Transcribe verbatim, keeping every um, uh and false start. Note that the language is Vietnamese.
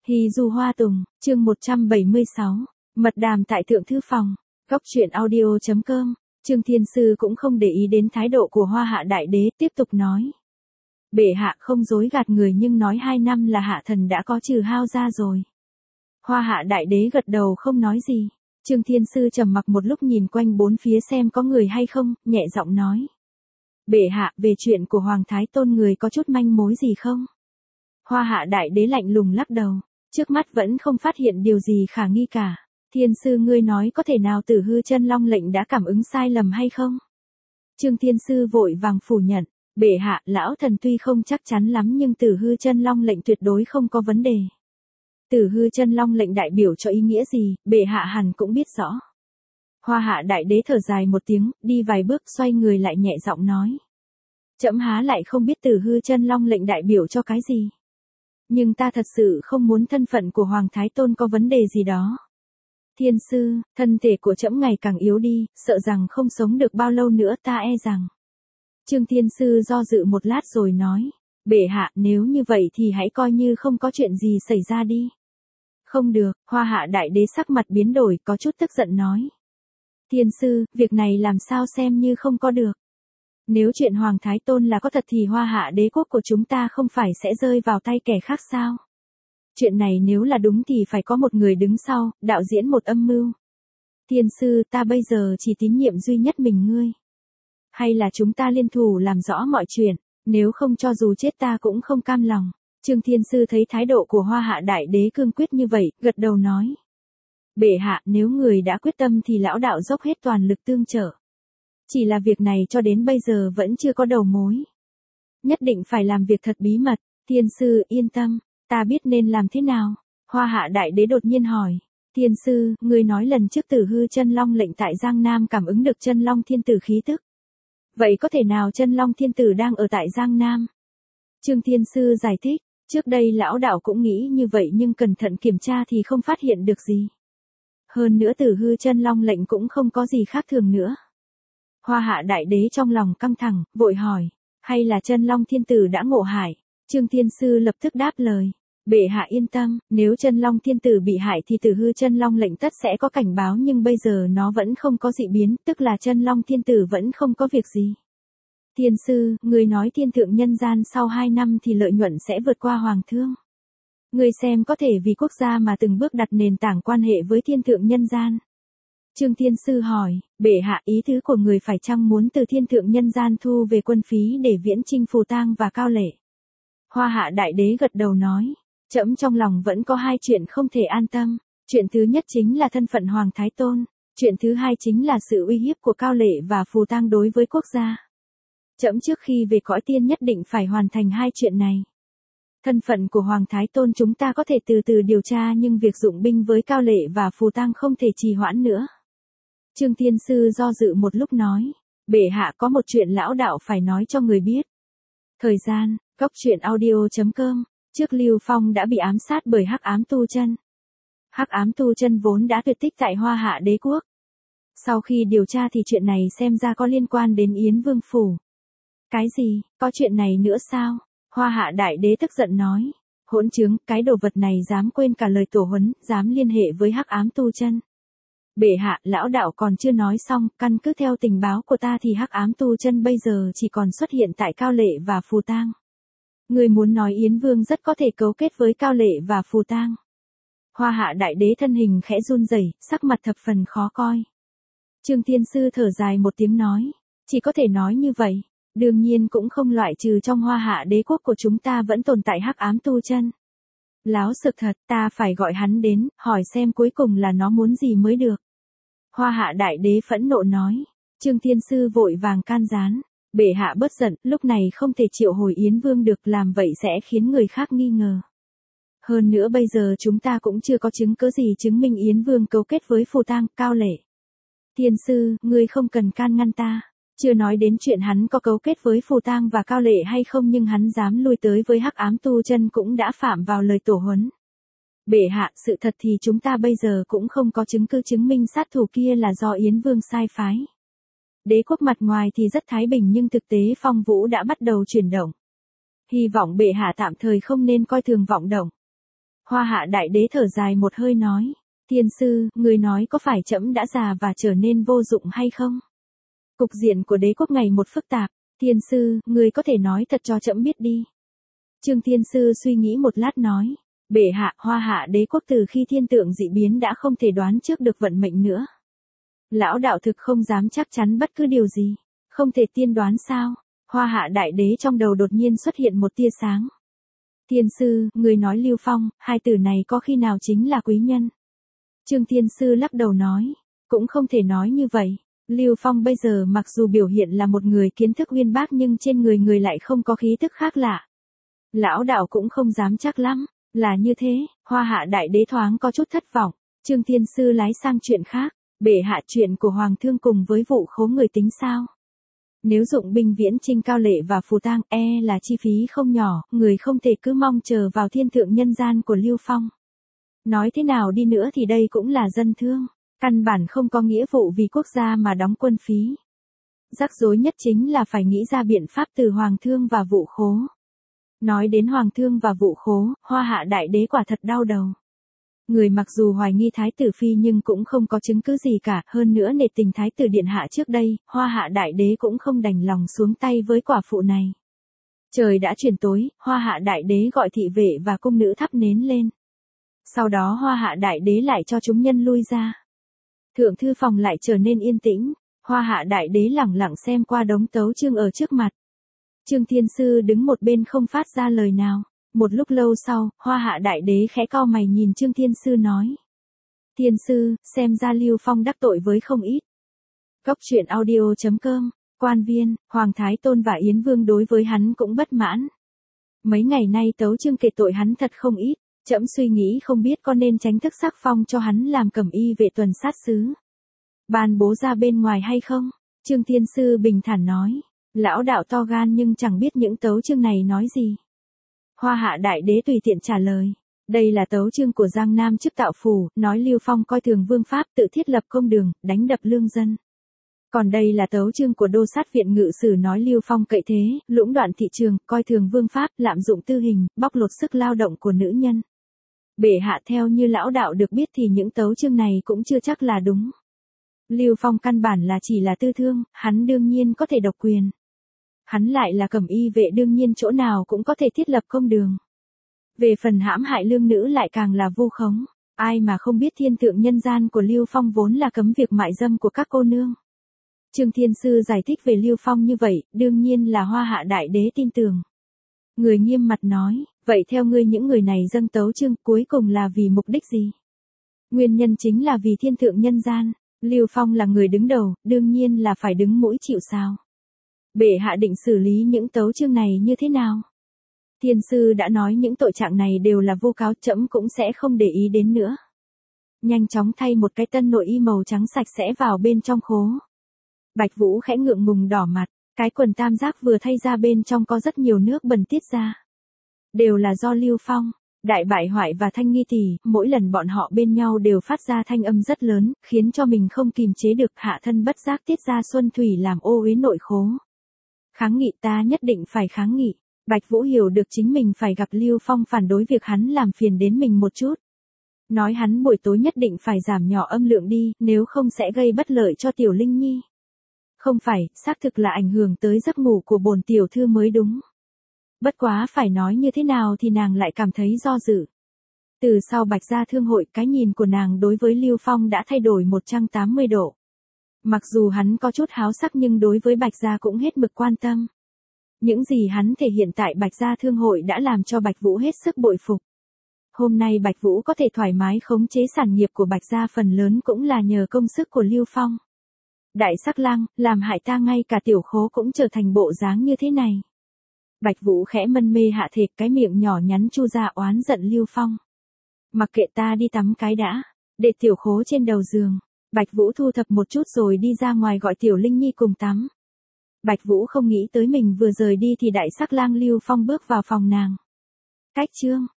Hy du hoa tùng, chương một trăm bảy mươi sáu, mật đàm tại thượng thư phòng, góc truyện audio.com, Trương Thiên Sư cũng không để ý đến thái độ của Hoa Hạ Đại Đế, tiếp tục nói. Bệ hạ không dối gạt người nhưng nói hai năm là hạ thần đã có trừ hao ra rồi. Hoa Hạ Đại Đế gật đầu không nói gì. Trương Thiên Sư trầm mặc một lúc nhìn quanh bốn phía xem có người hay không, nhẹ giọng nói. Bệ hạ, về chuyện của Hoàng Thái Tôn người có chút manh mối gì không? Hoa Hạ Đại Đế lạnh lùng lắc đầu, trước mắt vẫn không phát hiện điều gì khả nghi cả. Thiên Sư ngươi nói có thể nào Tử Hư Chân Long lệnh đã cảm ứng sai lầm hay không? Trương Thiên Sư vội vàng phủ nhận, bệ hạ, lão thần tuy không chắc chắn lắm nhưng Tử Hư Chân Long lệnh tuyệt đối không có vấn đề. Tử Hư Chân Long lệnh đại biểu cho ý nghĩa gì, bệ hạ hẳn cũng biết rõ. Hoa Hạ Đại Đế thở dài một tiếng, đi vài bước xoay người lại nhẹ giọng nói. Trẫm há lại không biết Tử Hư Chân Long lệnh đại biểu cho cái gì. Nhưng ta thật sự không muốn thân phận của Hoàng Thái Tôn có vấn đề gì đó. Thiên Sư, thân thể của trẫm ngày càng yếu đi, sợ rằng không sống được bao lâu nữa ta e rằng. Trương Thiên Sư do dự một lát rồi nói. Bệ hạ, nếu như vậy thì hãy coi như không có chuyện gì xảy ra đi. Không được, Hoa Hạ Đại Đế sắc mặt biến đổi, có chút tức giận nói. Thiên Sư, việc này làm sao xem như không có được. Nếu chuyện Hoàng Thái Tôn là có thật thì Hoa Hạ đế quốc của chúng ta không phải sẽ rơi vào tay kẻ khác sao? Chuyện này nếu là đúng thì phải có một người đứng sau, đạo diễn một âm mưu. Thiên Sư, ta bây giờ chỉ tín nhiệm duy nhất mình ngươi. Hay là chúng ta liên thủ làm rõ mọi chuyện, nếu không cho dù chết ta cũng không cam lòng. Trương Thiên Sư thấy thái độ của Hoa Hạ Đại Đế cương quyết như vậy, gật đầu nói. Bệ hạ, nếu người đã quyết tâm thì lão đạo dốc hết toàn lực tương trợ. Chỉ là việc này cho đến bây giờ vẫn chưa có đầu mối. Nhất định phải làm việc thật bí mật. Thiên Sư yên tâm, ta biết nên làm thế nào. Hoa Hạ Đại Đế đột nhiên hỏi. Thiên Sư, ngươi nói lần trước Tử Hư Chân Long lệnh tại Giang Nam cảm ứng được Chân Long Thiên Tử khí tức. Vậy có thể nào Chân Long Thiên Tử đang ở tại Giang Nam? Trương Thiên Sư giải thích, trước đây lão đạo cũng nghĩ như vậy nhưng cẩn thận kiểm tra thì không phát hiện được gì. Hơn nữa Tử Hư Chân Long lệnh cũng không có gì khác thường nữa. Hoa Hạ Đại Đế trong lòng căng thẳng, vội hỏi, hay là Chân Long Thiên Tử đã ngộ hại? Trương Thiên Sư lập tức đáp lời, bệ hạ yên tâm, nếu Chân Long Thiên Tử bị hại thì Tử Hư Chân Long lệnh tất sẽ có cảnh báo nhưng bây giờ nó vẫn không có dị biến, tức là Chân Long Thiên Tử vẫn không có việc gì. Thiên Sư, người nói thiên thượng nhân gian sau hai năm thì lợi nhuận sẽ vượt qua hoàng thương. Người xem có thể vì quốc gia mà từng bước đặt nền tảng quan hệ với thiên thượng nhân gian. Trương Thiên Sư hỏi, bệ hạ ý tứ của người phải chăng muốn từ thiên thượng nhân gian thu về quân phí để viễn chinh Phù Tang và Cao Lệ? Hoa Hạ Đại Đế gật đầu nói, trẫm trong lòng vẫn có hai chuyện không thể an tâm. Chuyện thứ nhất chính là thân phận Hoàng Thái Tôn. Chuyện thứ hai chính là sự uy hiếp của Cao Lệ và Phù Tang đối với quốc gia. Trẫm trước khi về cõi tiên nhất định phải hoàn thành hai chuyện này. Thân phận của Hoàng Thái Tôn chúng ta có thể từ từ điều tra nhưng việc dụng binh với Cao Lệ và Phù Tang không thể trì hoãn nữa. Trương Thiên Sư do dự một lúc nói, bệ hạ có một chuyện lão đạo phải nói cho người biết. Thời gian, góc truyện audio.com, trước Lưu Phong đã bị ám sát bởi Hắc Ám Tu Chân. Hắc Ám Tu Chân vốn đã tuyệt tích tại Hoa Hạ Đế quốc. Sau khi điều tra thì chuyện này xem ra có liên quan đến Yến Vương Phủ. Cái gì, có chuyện này nữa sao? Hoa Hạ Đại Đế tức giận nói, hỗn trướng, cái đồ vật này dám quên cả lời tổ huấn, dám liên hệ với Hắc Ám Tu Chân. Bệ hạ, lão đạo còn chưa nói xong, căn cứ theo tình báo của ta thì Hắc Ám Tu Chân bây giờ chỉ còn xuất hiện tại Cao Lệ và Phù Tang. Người muốn nói Yến Vương rất có thể cấu kết với Cao Lệ và Phù Tang. Hoa Hạ Đại Đế thân hình khẽ run rẩy, sắc mặt thập phần khó coi. Trương Thiên Sư thở dài một tiếng nói, chỉ có thể nói như vậy. Đương nhiên cũng không loại trừ trong Hoa Hạ Đế quốc của chúng ta vẫn tồn tại Hắc Ám Tu Chân. Láo sự thật, ta phải gọi hắn đến, hỏi xem cuối cùng là nó muốn gì mới được. Hoa Hạ Đại Đế phẫn nộ nói. Trương Thiên Sư vội vàng can gián. Bệ hạ bớt giận, lúc này không thể triệu hồi Yến Vương được, làm vậy sẽ khiến người khác nghi ngờ. Hơn nữa bây giờ chúng ta cũng chưa có chứng cứ gì chứng minh Yến Vương cấu kết với Phù Tang, Cao Lệ. Thiên Sư, ngươi không cần can ngăn ta. Chưa nói đến chuyện hắn có cấu kết với Phù Tang và Cao Lệ hay không nhưng hắn dám lui tới với Hắc Ám Tu Chân cũng đã phạm vào lời tổ huấn. Bệ hạ, sự thật thì chúng ta bây giờ cũng không có chứng cứ chứng minh sát thủ kia là do Yến Vương sai phái. Đế quốc mặt ngoài thì rất thái bình nhưng thực tế phong vũ đã bắt đầu chuyển động. Hy vọng bệ hạ tạm thời không nên coi thường vọng động. Hoa Hạ Đại Đế thở dài một hơi nói, tiên sư, người nói có phải trẫm đã già và trở nên vô dụng hay không? Cục diện của đế quốc ngày một phức tạp, tiên sư, người có thể nói thật cho trẫm biết đi. Trương Thiên Sư suy nghĩ một lát nói, bệ hạ, Hoa Hạ Đế quốc từ khi thiên tượng dị biến đã không thể đoán trước được vận mệnh nữa. Lão đạo thực không dám chắc chắn bất cứ điều gì, không thể tiên đoán sao? Hoa Hạ Đại Đế trong đầu đột nhiên xuất hiện một tia sáng. Tiên sư, người nói Lưu Phong, hai từ này có khi nào chính là quý nhân? Trương Thiên Sư lắc đầu nói, cũng không thể nói như vậy. Lưu Phong bây giờ mặc dù biểu hiện là một người kiến thức uyên bác nhưng trên người người lại không có khí tức khác lạ. Lão đạo cũng không dám chắc lắm, là như thế. Hoa Hạ Đại Đế thoáng có chút thất vọng. Trương Thiên Sư lái sang chuyện khác, bệ hạ, chuyện của Hoàng thương cùng với vụ khố người tính sao? Nếu dụng binh viễn chinh Cao Lệ và Phù Tang e là chi phí không nhỏ, người không thể cứ mong chờ vào thiên thượng nhân gian của Lưu Phong. Nói thế nào đi nữa thì đây cũng là dân thương, căn bản không có nghĩa vụ vì quốc gia mà đóng quân phí. Rắc rối nhất chính là phải nghĩ ra biện pháp từ Hoàng thương và vụ khố. Nói đến Hoàng thương và vụ khố, Hoa Hạ Đại Đế quả thật đau đầu. Người mặc dù hoài nghi Thái tử Phi nhưng cũng không có chứng cứ gì cả, hơn nữa nể tình Thái tử Điện Hạ trước đây, Hoa Hạ Đại Đế cũng không đành lòng xuống tay với quả phụ này. Trời đã chuyển tối, Hoa Hạ Đại Đế gọi thị vệ và cung nữ thắp nến lên. Sau đó Hoa Hạ Đại Đế lại cho chúng nhân lui ra. Thượng thư phòng lại trở nên yên tĩnh, Hoa Hạ Đại Đế lẳng lặng xem qua đống tấu chương ở trước mặt. Trương Thiên Sư đứng một bên không phát ra lời nào. Một lúc lâu sau, Hoa Hạ Đại Đế khẽ cau mày nhìn Trương Thiên Sư nói. Thiên Sư, xem ra Lưu Phong đắc tội với không ít. Góc truyện audio chấm com, quan viên, Hoàng Thái Tôn và Yến Vương đối với hắn cũng bất mãn. Mấy ngày nay tấu chương kể tội hắn thật không ít, trẫm suy nghĩ không biết có nên tránh thức sắc phong cho hắn làm cẩm y vệ tuần sát sứ. Ban bố ra bên ngoài hay không? Trương Thiên Sư bình thản nói. Lão đạo to gan nhưng chẳng biết những tấu chương này nói gì. Hoa Hạ Đại Đế tùy tiện trả lời. Đây là tấu chương của Giang Nam chức tạo phủ, nói Lưu Phong coi thường vương pháp tự thiết lập công đường, đánh đập lương dân. Còn đây là tấu chương của Đô Sát Viện Ngự Sử nói Lưu Phong cậy thế, lũng đoạn thị trường, coi thường vương pháp, lạm dụng tư hình, bóc lột sức lao động của nữ nhân. Bệ hạ, theo như lão đạo được biết thì những tấu chương này cũng chưa chắc là đúng. Lưu Phong căn bản là chỉ là tư thương, hắn đương nhiên có thể độc quyền. Hắn lại là cẩm y vệ đương nhiên chỗ nào cũng có thể thiết lập công đường. Về phần hãm hại lương nữ lại càng là vu khống. Ai mà không biết thiên tượng nhân gian của Lưu Phong vốn là cấm việc mại dâm của các cô nương. Trương Thiên Sư giải thích về Lưu Phong như vậy, đương nhiên là Hoa Hạ Đại Đế tin tưởng. Người nghiêm mặt nói, vậy theo ngươi những người này dâng tấu chương cuối cùng là vì mục đích gì? Nguyên nhân chính là vì thiên thượng nhân gian, Lưu Phong là người đứng đầu, đương nhiên là phải đứng mũi chịu sào. Bệ hạ định xử lý những tấu chương này như thế nào? Thiên sư đã nói những tội trạng này đều là vô cáo, trẫm cũng sẽ không để ý đến nữa. Nhanh chóng thay một cái tân nội y màu trắng sạch sẽ vào bên trong khố. Bạch Vũ khẽ ngượng ngùng đỏ mặt, cái quần tam giác vừa thay ra bên trong có rất nhiều nước bẩn tiết ra. Đều là do Lưu Phong, Đại Bại Hoại và Thanh Nghi Tỷ, mỗi lần bọn họ bên nhau đều phát ra thanh âm rất lớn, khiến cho mình không kìm chế được, hạ thân bất giác tiết ra xuân thủy làm ô uế nội khố. Kháng nghị, ta nhất định phải kháng nghị. Bạch Vũ hiểu được chính mình phải gặp Lưu Phong phản đối việc hắn làm phiền đến mình một chút. Nói hắn buổi tối nhất định phải giảm nhỏ âm lượng đi, nếu không sẽ gây bất lợi cho Tiểu Linh Nhi. Không phải, xác thực là ảnh hưởng tới giấc ngủ của bổn tiểu thư mới đúng. Bất quá phải nói như thế nào thì nàng lại cảm thấy do dự. Từ sau Bạch Gia Thương hội, cái nhìn của nàng đối với Lưu Phong đã thay đổi một trăm tám mươi độ. Mặc dù hắn có chút háo sắc nhưng đối với Bạch Gia cũng hết mực quan tâm. Những gì hắn thể hiện tại Bạch Gia Thương hội đã làm cho Bạch Vũ hết sức bội phục. Hôm nay Bạch Vũ có thể thoải mái khống chế sản nghiệp của Bạch Gia phần lớn cũng là nhờ công sức của Lưu Phong. Đại sắc lang, làm hại ta ngay cả tiểu khố cũng trở thành bộ dáng như thế này. Bạch Vũ khẽ mân mê hạ thịt, cái miệng nhỏ nhắn chu ra oán giận Lưu Phong. Mặc kệ, ta đi tắm cái đã, để tiểu khố trên đầu giường. Bạch Vũ thu thập một chút rồi đi ra ngoài gọi Tiểu Linh Nhi cùng tắm. Bạch Vũ không nghĩ tới mình vừa rời đi thì đại sắc lang Lưu Phong bước vào phòng nàng. Cách chương